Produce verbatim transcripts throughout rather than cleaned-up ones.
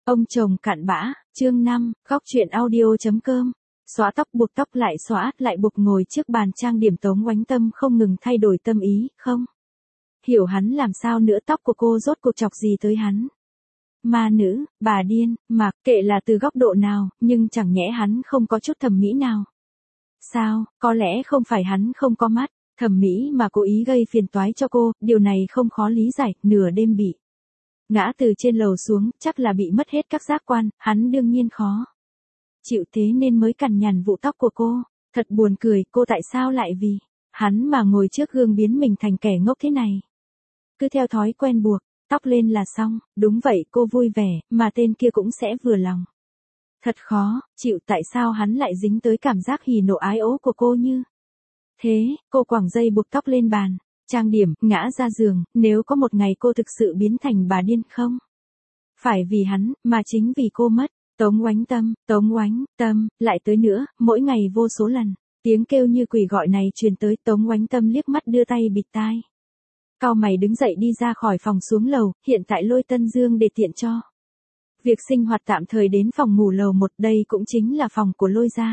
Ông chồng cặn bã, chương năm, góc truyện audio.com. Xóa tóc buộc tóc lại xóa, lại buộc ngồi trước bàn trang điểm Tống Oánh Tâm không ngừng thay đổi tâm ý, không hiểu hắn làm sao nữa, tóc của cô rốt cuộc chọc gì tới hắn. Ma nữ, bà điên, mặc kệ là từ góc độ nào, nhưng chẳng nhẽ hắn không có chút thẩm mỹ nào. Sao, có lẽ không phải hắn không có mắt thẩm mỹ mà cố ý gây phiền toái cho cô, điều này không khó lý giải, nửa đêm bị ngã từ trên lầu xuống, chắc là bị mất hết các giác quan, hắn đương nhiên khó chịu, thế nên mới cằn nhằn vụ tóc của cô. Thật buồn cười, cô tại sao lại vì hắn mà ngồi trước gương biến mình thành kẻ ngốc thế này. Cứ theo thói quen buộc tóc lên là xong, đúng vậy, cô vui vẻ, mà tên kia cũng sẽ vừa lòng. Thật khó chịu, tại sao hắn lại dính tới cảm giác hỉ nộ ái ố của cô như thế. Cô quẳng dây buộc tóc lên bàn trang điểm, ngã ra giường, nếu có một ngày cô thực sự biến thành bà điên, không phải vì hắn, mà chính vì cô mất Tống Oánh Tâm, Tống Oánh Tâm, lại tới nữa, mỗi ngày vô số lần, tiếng kêu như quỷ gọi này truyền tới. Tống Oánh Tâm liếc mắt đưa tay bịt tai, cau mày đứng dậy đi ra khỏi phòng xuống lầu, hiện tại Lôi Tân Dương để tiện cho việc sinh hoạt tạm thời đến phòng ngủ lầu một, đây cũng chính là phòng của Lôi gia.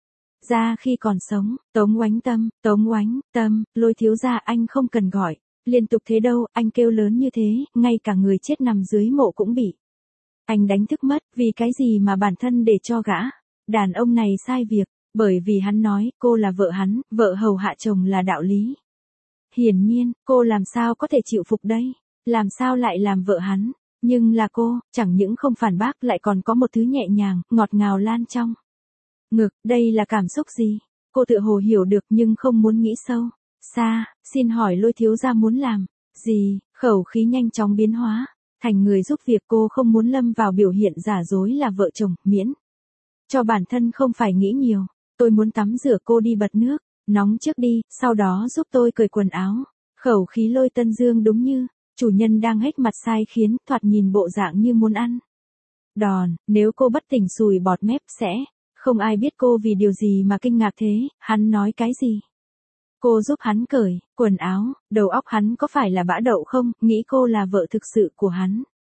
Ra khi còn sống, Tống Oánh Tâm, Tống Oánh Tâm, Lôi thiếu gia anh không cần gọi liên tục thế đâu, anh kêu lớn như thế, ngay cả người chết nằm dưới mộ cũng bị anh đánh thức mất, vì cái gì mà bản thân để cho gã đàn ông này sai việc, bởi vì hắn nói cô là vợ hắn, vợ hầu hạ chồng là đạo lý. Hiển nhiên, cô làm sao có thể chịu phục đây, làm sao lại làm vợ hắn, nhưng là cô, chẳng những không phản bác lại còn có một thứ nhẹ nhàng, ngọt ngào lan trong ngực, đây là cảm xúc gì? Cô tự hồ hiểu được nhưng không muốn nghĩ sâu xa. Xin hỏi Lôi thiếu gia muốn làm gì? Khẩu khí nhanh chóng biến hóa thành người giúp việc, cô không muốn lâm vào biểu hiện giả dối là vợ chồng, miễn cho bản thân không phải nghĩ nhiều. Tôi muốn tắm rửa, cô đi bật nước nóng trước đi, sau đó giúp tôi cởi quần áo. Khẩu khí Lôi Tân Dương đúng như chủ nhân đang hết mặt sai khiến, thoạt nhìn bộ dạng như muốn ăn đòn. Nếu cô bất tỉnh sùi bọt mép sẽ không ai biết cô vì điều gì mà kinh ngạc thế. Hắn nói cái gì? Cô giúp hắn cởi quần áo, đầu óc hắn có phải là bã đậu không, nghĩ cô là vợ thực sự của hắn.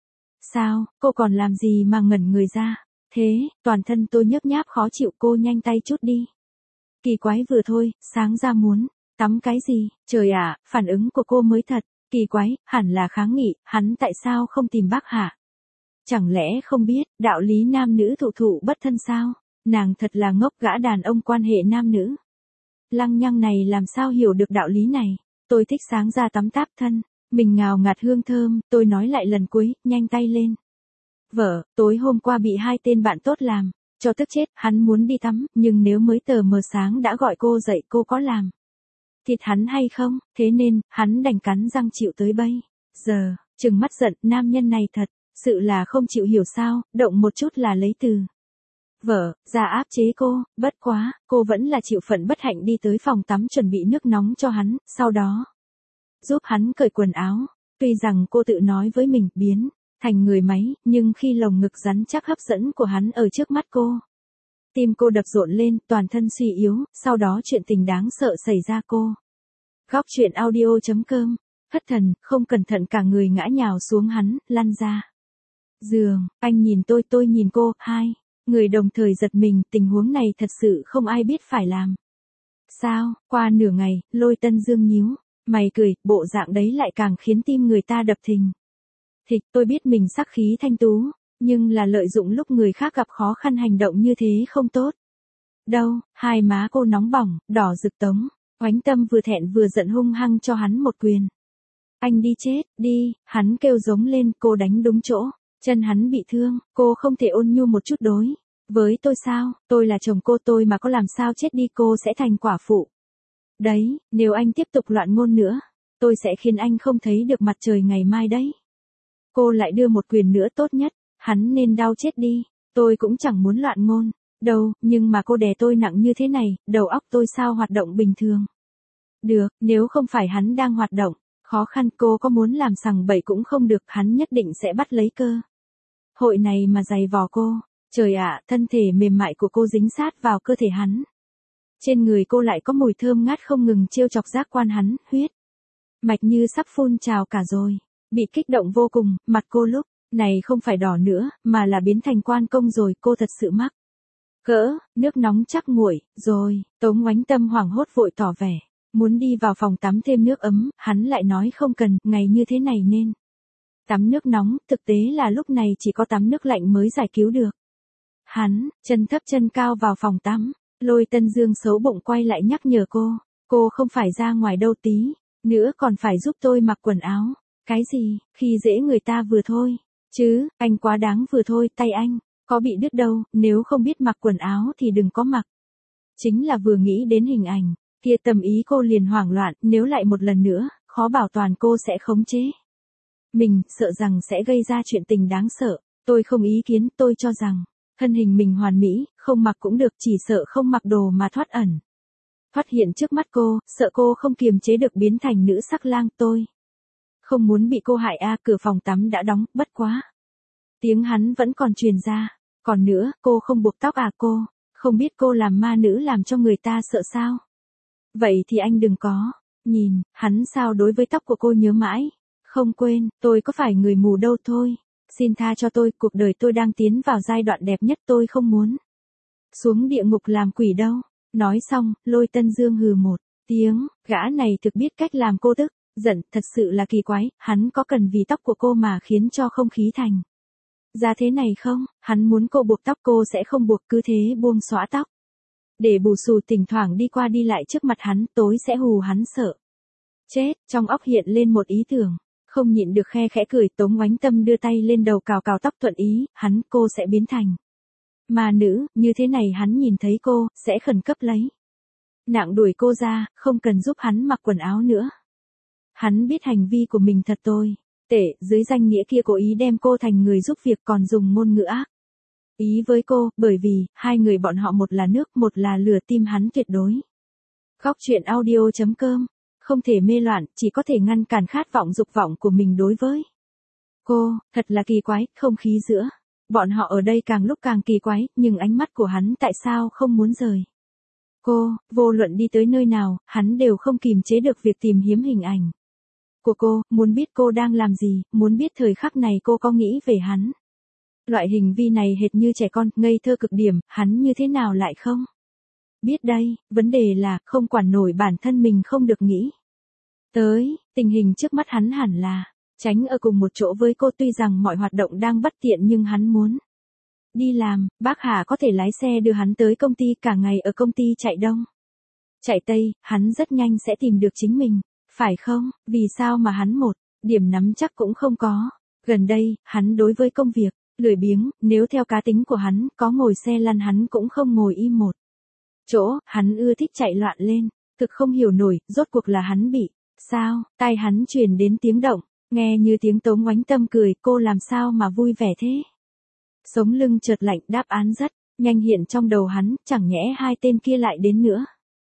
Sao, cô còn làm gì mà ngẩn người ra? Thế, toàn thân tôi nhớp nháp khó chịu, cô nhanh tay chút đi. Kỳ quái vừa thôi, sáng ra muốn tắm cái gì? Trời ạ, phản ứng của cô mới thật kỳ quái, hẳn là kháng nghị, hắn tại sao không tìm bác hả? Chẳng lẽ không biết, đạo lý nam nữ thụ thụ bất thân sao? Nàng thật là ngốc, gã đàn ông quan hệ nam nữ lăng nhăng này làm sao hiểu được đạo lý này. Tôi thích sáng ra tắm táp thân mình ngào ngạt hương thơm, tôi nói lại lần cuối, nhanh tay lên. Vợ, tối hôm qua bị hai tên bạn tốt làm cho tức chết, hắn muốn đi tắm, nhưng nếu mới tờ mờ sáng đã gọi cô dậy, cô có làm thịt hắn hay không? Thế nên, hắn đành cắn răng chịu tới bây giờ. Trừng mắt giận, nam nhân này thật sự là không chịu hiểu sao, động một chút là lấy từ vợ ra áp chế cô. Bất quá, cô vẫn là chịu phận bất hạnh đi tới phòng tắm chuẩn bị nước nóng cho hắn, sau đó giúp hắn cởi quần áo. Tuy rằng cô tự nói với mình biến thành người máy, nhưng khi lồng ngực rắn chắc hấp dẫn của hắn ở trước mắt cô, tim cô đập rộn lên, toàn thân suy yếu. Sau đó chuyện tình đáng sợ xảy ra. Cô góc truyện audio.com thất thần, không cẩn thận cả người ngã nhào xuống, hắn lăn ra giường. Anh nhìn tôi, tôi nhìn cô, hai người đồng thời giật mình, tình huống này thật sự không ai biết phải làm sao. Qua nửa ngày, Lôi Tân Dương nhíu mày cười, bộ dạng đấy lại càng khiến tim người ta đập thình thịch. Tôi biết mình sắc khí thanh tú, nhưng là lợi dụng lúc người khác gặp khó khăn hành động như thế không tốt đâu. Hai má cô nóng bỏng, đỏ rực. Tống Oánh Tâm vừa thẹn vừa giận hung hăng cho hắn một quyền. Anh đi chết đi, hắn kêu giống lên. Cô đánh đúng chỗ, chân hắn bị thương, cô không thể ôn nhu một chút đối với tôi sao? Tôi là chồng cô, tôi mà có làm sao chết đi, cô sẽ thành quả phụ đấy. Nếu anh tiếp tục loạn ngôn nữa, tôi sẽ khiến anh không thấy được mặt trời ngày mai đấy. Cô lại đưa một quyền nữa, tốt nhất hắn nên đau chết đi. Tôi cũng chẳng muốn loạn ngôn đâu, nhưng mà cô đè tôi nặng như thế này, đầu óc tôi sao hoạt động bình thường được. Nếu không phải hắn đang hoạt động khó khăn, cô có muốn làm sằng bậy cũng không được, hắn nhất định sẽ bắt lấy cơ hội này mà giày vò cô. Trời ạ, thân thể mềm mại của cô dính sát vào cơ thể hắn. Trên người cô lại có mùi thơm ngát không ngừng trêu chọc giác quan hắn, huyết mạch như sắp phun trào cả rồi. Bị kích động vô cùng, mặt cô lúc Này không phải đỏ nữa, mà là biến thành quan công rồi, cô thật sự mắc cỡ, nước nóng chắc nguội, rồi, Tống Oánh Tâm hoảng hốt vội tỏ vẻ, muốn đi vào phòng tắm thêm nước ấm, hắn lại nói không cần, ngày như thế này nên tắm nước nóng, thực tế là lúc này chỉ có tắm nước lạnh mới giải cứu được. Hắn, chân thấp chân cao vào phòng tắm, Lôi Tân Dương xấu bụng quay lại nhắc nhở cô, cô không phải ra ngoài đâu tí, nữa còn phải giúp tôi mặc quần áo. Cái gì, khi dễ người ta vừa thôi, chứ, anh quá đáng vừa thôi, tay anh, có bị đứt đâu, nếu không biết mặc quần áo thì đừng có mặc. Chính là vừa nghĩ đến hình ảnh, kia tâm ý cô liền hoảng loạn, nếu lại một lần nữa, khó bảo toàn cô sẽ khống chế mình, sợ rằng sẽ gây ra chuyện tình đáng sợ. Tôi không ý kiến, tôi cho rằng thân hình mình hoàn mỹ, không mặc cũng được, chỉ sợ không mặc đồ mà thoát ẩn thoát hiện trước mắt cô, sợ cô không kiềm chế được biến thành nữ sắc lang. Tôi không muốn bị cô hại a. Cửa phòng tắm đã đóng, bất quá tiếng hắn vẫn còn truyền ra, còn nữa, cô không buộc tóc à? Cô không biết cô làm ma nữ làm cho người ta sợ sao? Vậy thì anh đừng có nhìn hắn sao đối với tóc của cô nhớ mãi không quên. Tôi có phải người mù đâu, thôi xin tha cho tôi, cuộc đời tôi đang tiến vào giai đoạn đẹp nhất, tôi không muốn xuống địa ngục làm quỷ đâu. Nói xong, Lôi Tân Dương hừ một tiếng, gã này thực biết cách làm cô tức giận, thật sự là kỳ quái, hắn có cần vì tóc của cô mà khiến cho không khí thành ra thế này không? Hắn muốn cô buộc tóc cô sẽ không buộc, cứ thế buông xõa tóc để bù xù, thỉnh thoảng đi qua đi lại trước mặt hắn, tối sẽ hù hắn sợ chết. Trong óc hiện lên một ý tưởng, không nhịn được khe khẽ cười. Tống Oánh Tâm đưa tay lên đầu cào cào tóc thuận ý, hắn, cô sẽ biến thành ma nữ, như thế này hắn nhìn thấy cô, sẽ khẩn cấp lấy nạng đuổi cô ra, không cần giúp hắn mặc quần áo nữa. Hắn biết hành vi của mình thật tồi tệ, dưới danh nghĩa kia cố ý đem cô thành người giúp việc, còn dùng ngôn ngữ ác ý với cô, bởi vì hai người bọn họ một là nước, một là lửa, tim hắn tuyệt đối. Góc truyện audio chấm com, không thể mê loạn, chỉ có thể ngăn cản khát vọng dục vọng của mình đối với cô. Thật là kỳ quái, không khí giữa bọn họ ở đây càng lúc càng kỳ quái, nhưng ánh mắt của hắn tại sao không muốn rời cô. Vô luận đi tới nơi nào, hắn đều không kìm chế được việc tìm kiếm hình ảnh của cô, muốn biết cô đang làm gì, muốn biết thời khắc này cô có nghĩ về hắn. Loại hình vi này hệt như trẻ con, ngây thơ cực điểm, hắn như thế nào lại không biết đây, vấn đề là, không quản nổi bản thân mình không được nghĩ tới, tình hình trước mắt hắn hẳn là tránh ở cùng một chỗ với cô, tuy rằng mọi hoạt động đang bất tiện nhưng hắn muốn đi làm. Bác Hà có thể lái xe đưa hắn tới công ty, cả ngày ở công ty chạy đông chạy tây, hắn rất nhanh sẽ tìm được chính mình, phải không? Vì sao mà hắn một điểm nắm chắc cũng không có? Gần đây, hắn đối với công việc lười biếng, nếu theo cá tính của hắn, có ngồi xe lăn hắn cũng không ngồi im một chỗ, hắn ưa thích chạy loạn lên, thực không hiểu nổi, rốt cuộc là hắn bị sao? Tai hắn truyền đến tiếng động, nghe như tiếng Tống Oánh Tâm cười, cô làm sao mà vui vẻ thế? Sống lưng chợt lạnh, đáp án rất nhanh hiện trong đầu hắn, chẳng nhẽ hai tên kia lại đến nữa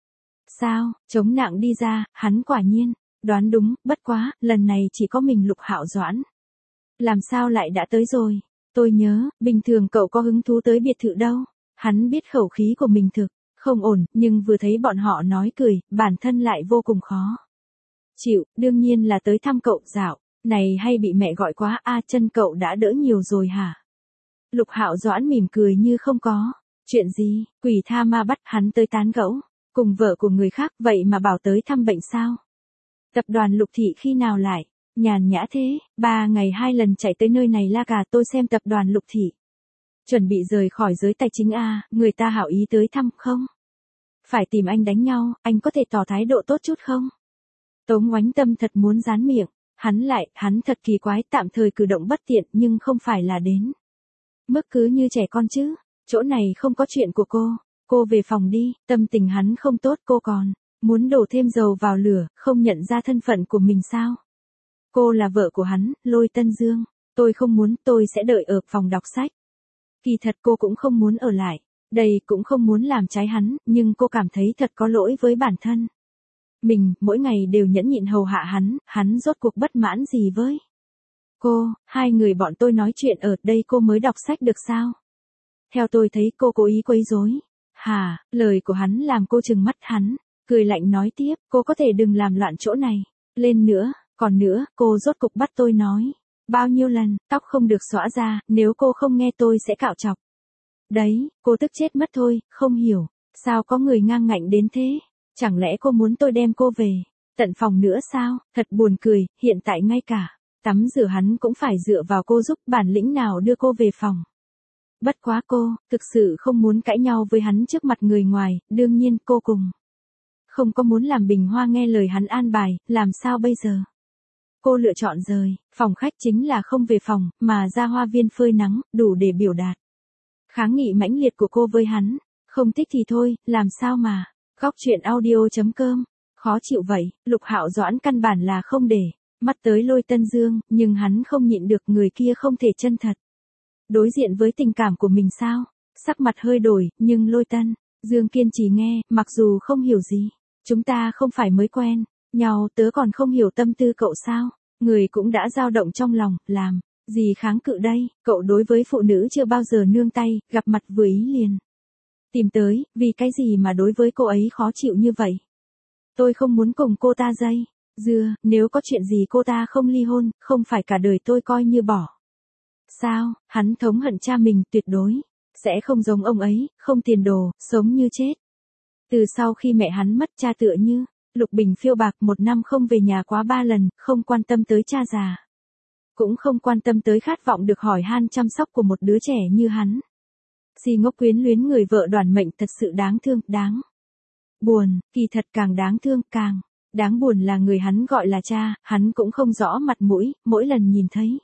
sao? Chống nạng đi ra, hắn quả nhiên đoán đúng, bất quá, lần này chỉ có mình Lục Hạo Doãn. Làm sao lại đã tới rồi? Tôi nhớ, bình thường cậu có hứng thú tới biệt thự đâu? Hắn biết khẩu khí của mình thực không ổn, nhưng vừa thấy bọn họ nói cười, bản thân lại vô cùng khó chịu. Đương nhiên là tới thăm cậu. Dạo này hay bị mẹ gọi quá a. Chân cậu đã đỡ nhiều rồi hả? Lục Hạo Doãn mỉm cười như không có chuyện gì. Quỷ tha ma bắt hắn tới tán gẫu cùng vợ của người khác, vậy mà bảo tới thăm bệnh sao? Tập đoàn Lục Thị khi nào lại nhàn nhã thế? Ba ngày hai lần chạy tới nơi này la cà, tôi xem tập đoàn Lục Thị chuẩn bị rời khỏi giới tài chính a. Người ta hảo ý tới thăm, không phải tìm anh đánh nhau, anh có thể tỏ thái độ tốt chút không? Tống Oánh Tâm thật muốn dán miệng hắn lại, hắn thật kỳ quái, tạm thời cử động bất tiện, nhưng không phải là đến mức cứ như trẻ con chứ. Chỗ này không có chuyện của cô, cô về phòng đi. Tâm tình hắn không tốt, cô còn muốn đổ thêm dầu vào lửa, không nhận ra thân phận của mình sao? Cô là vợ của hắn, Lôi Tân Dương. Tôi không muốn, tôi sẽ đợi ở phòng đọc sách. Kỳ thật cô cũng không muốn ở lại đây, cũng không muốn làm trái hắn, nhưng cô cảm thấy thật có lỗi với bản thân mình, mỗi ngày đều nhẫn nhịn hầu hạ hắn, hắn rốt cuộc bất mãn gì với cô? Hai người bọn tôi nói chuyện ở đây cô mới đọc sách được sao? Theo tôi thấy cô cố ý quấy rối. Hà, lời của hắn làm cô trừng mắt hắn, cười lạnh nói tiếp, cô có thể đừng làm loạn chỗ này lên nữa, còn nữa, cô rốt cục bắt tôi nói Bao nhiêu lần, tóc không được xõa ra, nếu cô không nghe tôi sẽ cạo chọc. Đấy, cô tức chết mất thôi, không hiểu, sao có người ngang ngạnh đến thế? Chẳng lẽ cô muốn tôi đem cô về tận phòng nữa sao? Thật buồn cười, hiện tại ngay cả tắm rửa hắn cũng phải dựa vào cô giúp, bản lĩnh nào đưa cô về phòng. Bất quá cô, thực sự không muốn cãi nhau với hắn trước mặt người ngoài, đương nhiên cô cùng không có muốn làm Bình Hoa nghe lời hắn an bài, làm sao bây giờ? Cô lựa chọn rời phòng khách chính là không về phòng, mà ra hoa viên phơi nắng, đủ để biểu đạt kháng nghị mãnh liệt của cô với hắn. Không thích thì thôi, làm sao mà. Góc truyện audio.com. Khó chịu vậy, Lục Hạo Doãn căn bản là không để mắt tới Lôi Tân Dương, nhưng hắn không nhịn được người kia không thể chân thật đối diện với tình cảm của mình sao? Sắc mặt hơi đổi, nhưng Lôi Tân Dương kiên trì nghe, mặc dù không hiểu gì. Chúng ta không phải mới quen nhau, tớ còn không hiểu tâm tư cậu sao? Người cũng đã dao động trong lòng, làm gì kháng cự đây? Cậu đối với phụ nữ chưa bao giờ nương tay, gặp mặt vừa ý liền tìm tới, vì cái gì mà đối với cô ấy khó chịu như vậy? Tôi không muốn cùng cô ta dây dưa, nếu có chuyện gì cô ta không ly hôn, không phải cả đời tôi coi như bỏ. Sao? Hắn thống hận cha mình, tuyệt đối sẽ không giống ông ấy, không tiền đồ, sống như chết. Từ sau khi mẹ hắn mất, cha tựa như lục bình phiêu bạc, một năm không về nhà quá ba lần, không quan tâm tới cha già, cũng không quan tâm tới khát vọng được hỏi han chăm sóc của một đứa trẻ như hắn. Si ngốc quyến luyến người vợ đoản mệnh, thật sự đáng thương, đáng buồn, kỳ thật càng đáng thương, càng đáng buồn là người hắn gọi là cha, hắn cũng không rõ mặt mũi, mỗi lần nhìn thấy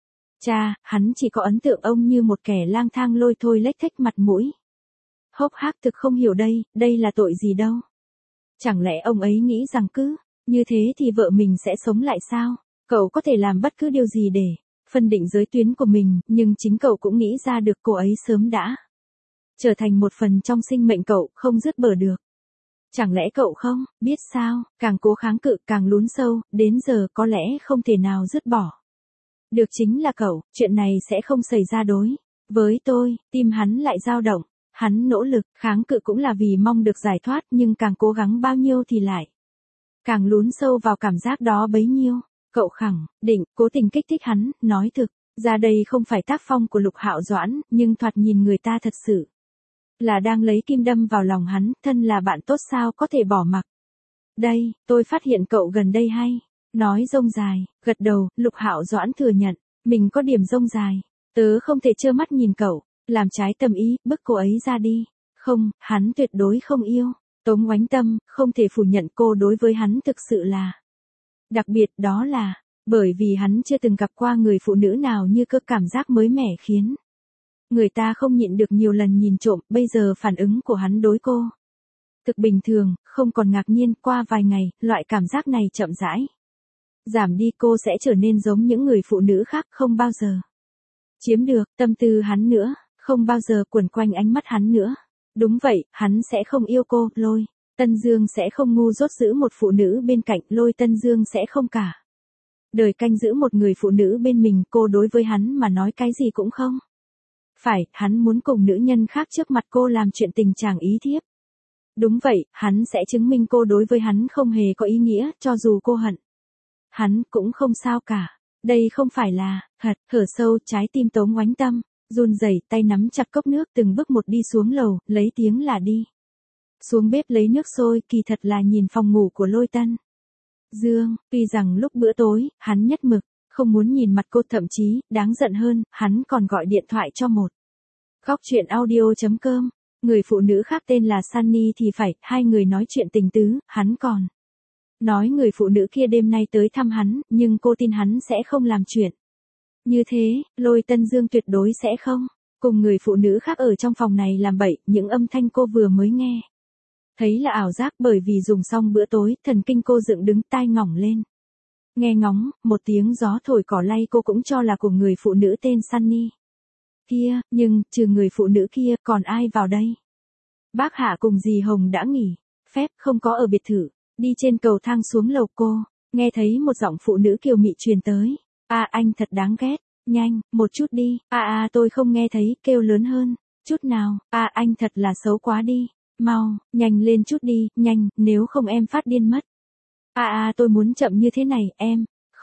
cha, hắn chỉ có ấn tượng ông như một kẻ lang thang lôi thôi lếch thếch mặt mũi. Hốc hác thực không hiểu đây, đây là tội gì đâu. Chẳng lẽ ông ấy nghĩ rằng cứ như thế thì vợ mình sẽ sống lại sao? Cậu có thể làm bất cứ điều gì để phân định giới tuyến của mình, nhưng chính cậu cũng nghĩ ra được cô ấy sớm đã trở thành một phần trong sinh mệnh cậu, không dứt bờ được. Chẳng lẽ cậu không biết sao, càng cố kháng cự càng lún sâu, đến giờ có lẽ không thể nào dứt bỏ được chính là cậu, chuyện này sẽ không xảy ra đối với tôi. Tim hắn lại dao động, hắn nỗ lực kháng cự cũng là vì mong được giải thoát, nhưng càng cố gắng bao nhiêu thì lại càng lún sâu vào cảm giác đó bấy nhiêu. Cậu khẳng định cố tình kích thích hắn, nói thực ra đây không phải tác phong của Lục Hạo Doãn, nhưng thoạt nhìn người ta thật sự là đang lấy kim đâm vào lòng hắn, thân là bạn tốt sao có thể bỏ mặc. Đây, tôi phát hiện cậu gần đây hay nói rông dài, gật đầu. Lục Hạo Doãn thừa nhận mình có điểm rông dài. Tớ không thể trơ mắt nhìn cậu làm trái tâm ý, bức cô ấy ra đi. Không, hắn tuyệt đối không yêu Tống Oánh Tâm, không thể phủ nhận cô đối với hắn thực sự là đặc biệt, đó là bởi vì hắn chưa từng gặp qua người phụ nữ nào như cơ, cảm giác mới mẻ khiến người ta không nhịn được nhiều lần nhìn trộm. Bây giờ phản ứng của hắn đối cô thực bình thường, không còn ngạc nhiên. Qua vài ngày, loại cảm giác này chậm rãi giảm đi, cô sẽ trở nên giống những người phụ nữ khác, không bao giờ chiếm được tâm tư hắn nữa, không bao giờ quẩn quanh ánh mắt hắn nữa. Đúng vậy, hắn sẽ không yêu cô. Lôi Tân Dương sẽ không ngu dốt giữ một phụ nữ bên cạnh, Lôi Tân Dương sẽ không cả đời canh giữ một người phụ nữ bên mình. Cô đối với hắn mà nói cái gì cũng không phải, hắn muốn cùng nữ nhân khác trước mặt cô làm chuyện tình chàng ý thiếp. Đúng vậy, hắn sẽ chứng minh cô đối với hắn không hề có ý nghĩa, cho dù cô hận hắn cũng không sao cả. Đây không phải là thật. Thở sâu, trái tim Tống Oánh Tâm run rẩy, tay nắm chặt cốc nước, từng bước một đi xuống lầu, lấy tiếng là đi xuống bếp lấy nước sôi, kỳ thật là nhìn phòng ngủ của Lôi Tân Dương. Tuy rằng lúc bữa tối, hắn nhất mực không muốn nhìn mặt cô, thậm chí đáng giận hơn, hắn còn gọi điện thoại cho một góc truyện audio.com người phụ nữ khác tên là Sunny thì phải, hai người nói chuyện tình tứ. Hắn còn nói người phụ nữ kia đêm nay tới thăm hắn, nhưng cô tin hắn sẽ không làm chuyện như thế. Lôi Tân Dương tuyệt đối sẽ không cùng người phụ nữ khác ở trong phòng này làm bậy. Những âm thanh cô vừa mới nghe thấy là ảo giác, bởi vì dùng xong bữa tối, thần kinh cô dựng đứng, tai ngỏng lên nghe ngóng. Một tiếng gió thổi cỏ lay cô cũng cho là của người phụ nữ tên Sunny kia, nhưng trừ người phụ nữ kia còn ai vào đây? Bác Hạ cùng dì Hồng đã nghỉ phép, không có ở biệt thự. Đi trên cầu thang xuống lầu, cô nghe thấy một giọng phụ nữ kiều mị truyền tới. A à, anh thật đáng ghét, nhanh một chút đi. A à, à, tôi không nghe thấy, kêu lớn hơn chút nào. A à, anh thật là xấu quá đi, mau nhanh lên chút đi, nhanh, nếu không em phát điên mất. A à, à, tôi muốn chậm như thế này, em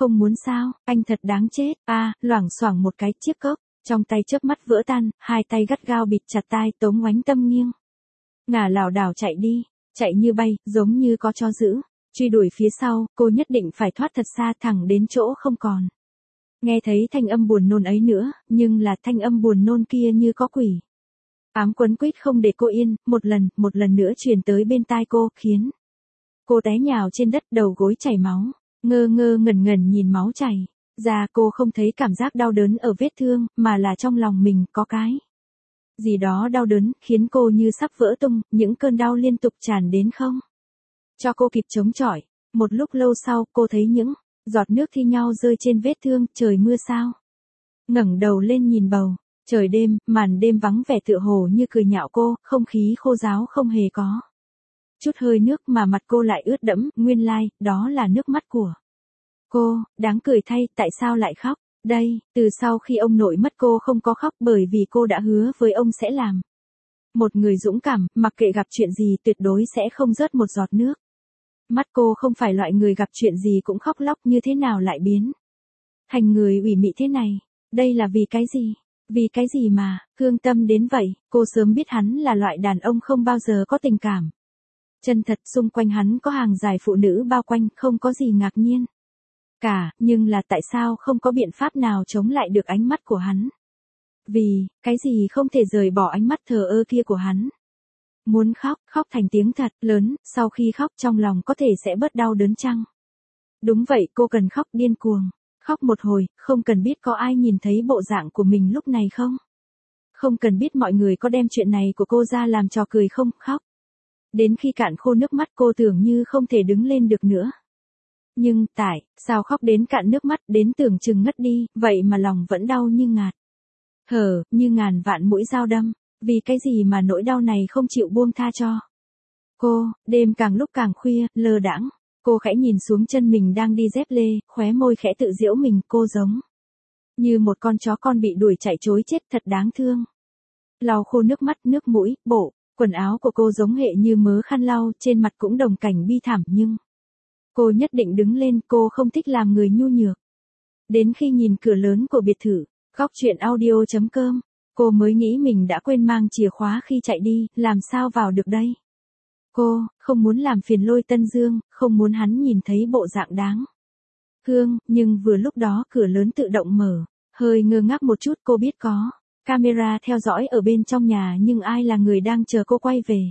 Không muốn sao, anh thật đáng chết, a à, loảng xoảng một cái chiếc cốc, trong tay chớp mắt vỡ tan, hai tay gắt gao bịt chặt tai Tống Oánh Tâm nghiêng. Ngả lảo đảo chạy đi, chạy như bay, giống như có cho giữ, truy đuổi phía sau, cô nhất định phải thoát thật xa thẳng đến chỗ không còn. Nghe thấy thanh âm buồn nôn ấy nữa, nhưng là thanh âm buồn nôn kia như có quỷ. Ám quấn quýt không để cô yên, một lần, một lần nữa truyền tới bên tai cô, khiến cô té nhào trên đất, đầu gối chảy máu, ngơ ngơ ngẩn ngẩn nhìn máu chảy ra. Cô không thấy cảm giác đau đớn ở vết thương, mà là trong lòng mình có cái gì đó đau đớn, khiến cô như sắp vỡ tung, những cơn đau liên tục tràn đến không cho cô kịp chống chọi. Một lúc lâu sau, cô thấy những giọt nước thi nhau rơi trên vết thương, trời mưa sao. Ngẩng đầu lên nhìn bầu trời đêm, màn đêm vắng vẻ tựa hồ như cười nhạo cô, không khí khô ráo không hề có chút hơi nước mà mặt cô lại ướt đẫm, nguyên lai, like, đó là nước mắt của cô. Đáng cười thay, tại sao lại khóc? Đây, từ sau khi ông nội mất cô không có khóc bởi vì cô đã hứa với ông sẽ làm một người dũng cảm, mặc kệ gặp chuyện gì tuyệt đối sẽ không rớt một giọt nước. Mắt cô không phải loại người gặp chuyện gì cũng khóc lóc, như thế nào lại biến thành người ủy mị thế này. Đây là vì cái gì? Vì cái gì mà thương tâm đến vậy? Cô sớm biết hắn là loại đàn ông không bao giờ có tình cảm chân thật, xung quanh hắn có hàng dài phụ nữ bao quanh, không có gì ngạc nhiên cả, nhưng là tại sao không có biện pháp nào chống lại được ánh mắt của hắn? Vì cái gì không thể rời bỏ ánh mắt thờ ơ kia của hắn? Muốn khóc, khóc thành tiếng thật lớn, sau khi khóc trong lòng có thể sẽ bớt đau đớn chăng? Đúng vậy, cô cần khóc điên cuồng, khóc một hồi, không cần biết có ai nhìn thấy bộ dạng của mình lúc này không? Không cần biết mọi người có đem chuyện này của cô ra làm trò cười không? Khóc đến khi cạn khô nước mắt, cô tưởng như không thể đứng lên được nữa. Nhưng, tại sao khóc đến cạn nước mắt, đến tưởng chừng ngất đi, vậy mà lòng vẫn đau như ngạt thở, như ngàn vạn mũi dao đâm. Vì cái gì mà nỗi đau này không chịu buông tha cho cô? Đêm càng lúc càng khuya, lơ đãng, cô khẽ nhìn xuống chân mình đang đi dép lê, khóe môi khẽ tự giễu mình, cô giống như một con chó con bị đuổi chạy trối chết, thật đáng thương. Lau khô nước mắt, nước mũi, bộ quần áo của cô giống hệ như mớ khăn lau, trên mặt cũng đồng cảnh bi thảm, nhưng cô nhất định đứng lên, cô không thích làm người nhu nhược. Đến khi nhìn cửa lớn của biệt thự, góc chuyện audio chấm com, cô mới nghĩ mình đã quên mang chìa khóa khi chạy đi, làm sao vào được đây? Cô không muốn làm phiền Lôi Tân Dương, không muốn hắn nhìn thấy bộ dạng đáng thương, nhưng vừa lúc đó cửa lớn tự động mở, hơi ngơ ngác một chút, cô biết có camera theo dõi ở bên trong nhà, nhưng ai là người đang chờ cô quay về?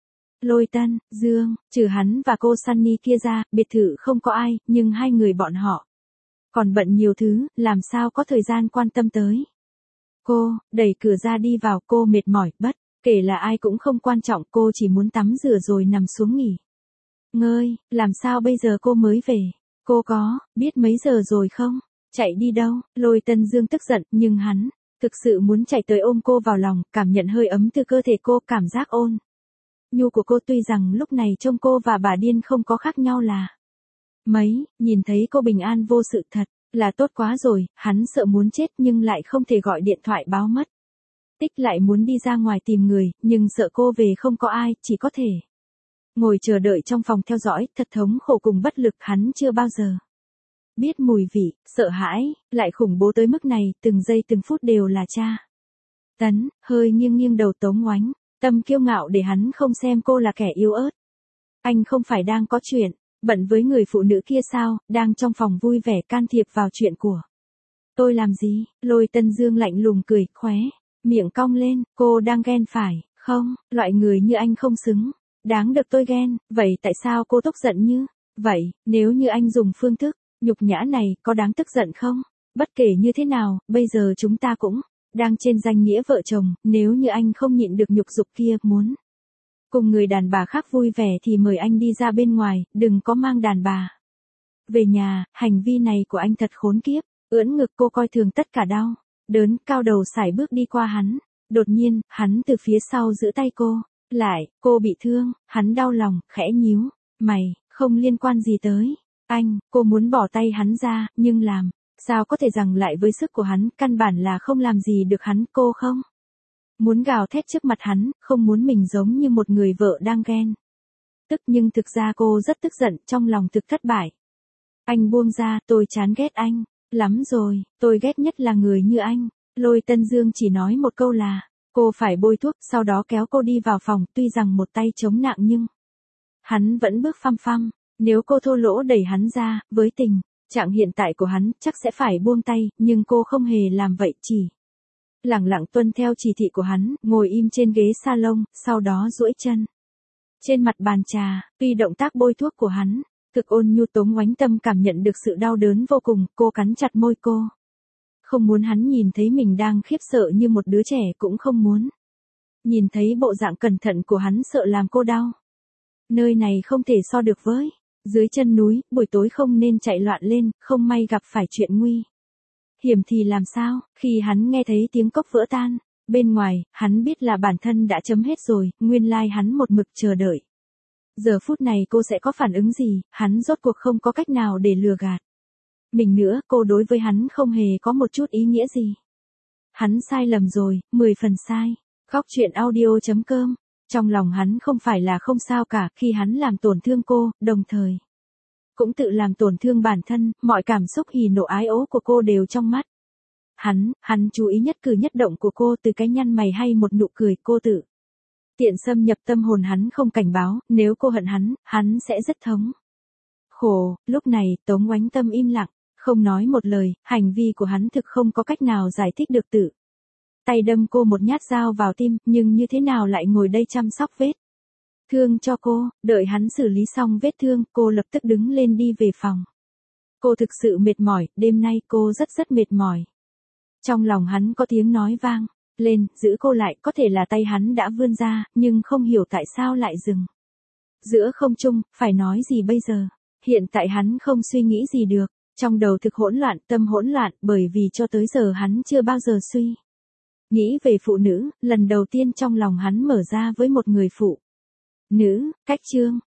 Lôi Tân Dương, trừ hắn và cô Sunny kia ra, biệt thự không có ai, nhưng hai người bọn họ còn bận nhiều thứ, làm sao có thời gian quan tâm tới cô. Đẩy cửa ra đi vào, cô mệt mỏi, bất kể là ai cũng không quan trọng, cô chỉ muốn tắm rửa rồi nằm xuống nghỉ ngơi. Làm sao bây giờ cô mới về? Cô có biết mấy giờ rồi không? Chạy đi đâu? Lôi Tân Dương tức giận, nhưng hắn thực sự muốn chạy tới ôm cô vào lòng, cảm nhận hơi ấm từ cơ thể cô, cảm giác ôn nhu của cô. Tuy rằng lúc này trông cô và bà điên không có khác nhau là mấy, nhìn thấy cô bình an vô sự thật là tốt quá rồi. Hắn sợ muốn chết nhưng lại không thể gọi điện thoại báo mất tích, lại muốn đi ra ngoài tìm người, nhưng sợ cô về không có ai, chỉ có thể ngồi chờ đợi trong phòng theo dõi, thật thống khổ cùng bất lực. Hắn chưa bao giờ biết mùi vị sợ hãi lại khủng bố tới mức này, từng giây từng phút đều là tra tấn. Hơi nghiêng nghiêng đầu Tống Oánh Tâm kiêu ngạo để hắn không xem cô là kẻ yếu ớt. Anh không phải đang có chuyện bận với người phụ nữ kia sao? Đang trong phòng vui vẻ can thiệp vào chuyện của tôi làm gì? Lôi Tân Dương lạnh lùng cười, khóe miệng cong lên. Cô đang ghen phải không? Loại người như anh không xứng đáng được tôi ghen. Vậy tại sao cô tức giận như vậy? Nếu như anh dùng phương thức nhục nhã này, có đáng tức giận không? Bất kể như thế nào, bây giờ chúng ta cũng đang trên danh nghĩa vợ chồng. Nếu như anh không nhịn được nhục dục kia, muốn cùng người đàn bà khác vui vẻ thì mời anh đi ra bên ngoài, đừng có mang đàn bà về nhà. Hành vi này của anh thật khốn kiếp. Ưỡn ngực, cô coi thường tất cả đau đớn, cao đầu sải bước đi qua hắn. Đột nhiên, hắn từ phía sau giữ tay cô lại. Cô bị thương. Hắn đau lòng, khẽ nhíu mày, không liên quan gì tới anh. Cô muốn bỏ tay hắn ra, nhưng làm sao có thể rằng lại với sức của hắn, căn bản là không làm gì được hắn. Cô không muốn gào thét trước mặt hắn, không muốn mình giống như một người vợ đang ghen tức, nhưng thực ra cô rất tức giận, trong lòng thực thất bại. Anh buông ra, tôi chán ghét anh. Lắm rồi, tôi ghét nhất là người như anh. Lôi Tân Dương chỉ nói một câu là, cô phải bôi thuốc, sau đó kéo cô đi vào phòng, tuy rằng một tay chống nặng nhưng hắn vẫn bước phăm phăm. Nếu cô thô lỗ đẩy hắn ra, với tình trạng hiện tại của hắn, chắc sẽ phải buông tay, nhưng cô không hề làm vậy, chỉ lẳng lặng tuân theo chỉ thị của hắn, ngồi im trên ghế salon, sau đó duỗi chân trên mặt bàn trà. Tuy động tác bôi thuốc của hắn cực ôn nhu, Tống Oánh Tâm cảm nhận được sự đau đớn vô cùng, cô cắn chặt môi cô. Không muốn hắn nhìn thấy mình đang khiếp sợ như một đứa trẻ, cũng không muốn nhìn thấy bộ dạng cẩn thận của hắn, sợ làm cô đau. Nơi này không thể so được với dưới chân núi, buổi tối không nên chạy loạn lên, không may gặp phải chuyện nguy hiểm thì làm sao? Khi hắn nghe thấy tiếng cốc vỡ tan bên ngoài, hắn biết là bản thân đã chấm hết rồi, nguyên lai hắn một mực chờ đợi. Giờ phút này cô sẽ có phản ứng gì, hắn rốt cuộc không có cách nào để lừa gạt mình nữa, cô đối với hắn không hề có một chút ý nghĩa gì. Hắn sai lầm rồi, mười phần sai. Góc truyện audio.com. Trong lòng hắn không phải là không sao cả, khi hắn làm tổn thương cô, đồng thời cũng tự làm tổn thương bản thân, mọi cảm xúc hỉ nộ ái ố của cô đều trong mắt hắn, hắn chú ý nhất cử nhất động của cô, từ cái nhăn mày hay một nụ cười, cô tự tiện xâm nhập tâm hồn hắn không cảnh báo, nếu cô hận hắn, hắn sẽ rất thống khổ. Lúc này, Tống Oánh Tâm im lặng, không nói một lời, hành vi của hắn thực không có cách nào giải thích được, tự tay đâm cô một nhát dao vào tim, nhưng như thế nào lại ngồi đây chăm sóc vết thương cho cô. Đợi hắn xử lý xong vết thương, cô lập tức đứng lên đi về phòng. Cô thực sự mệt mỏi, đêm nay cô rất rất mệt mỏi. Trong lòng hắn có tiếng nói vang lên, giữ cô lại, có thể là tay hắn đã vươn ra, nhưng không hiểu tại sao lại dừng giữa không trung, phải nói gì bây giờ? Hiện tại hắn không suy nghĩ gì được, trong đầu thực hỗn loạn, tâm hỗn loạn, bởi vì cho tới giờ hắn chưa bao giờ suy nghĩ về phụ nữ, lần đầu tiên trong lòng hắn mở ra với một người phụ nữ. Cách chương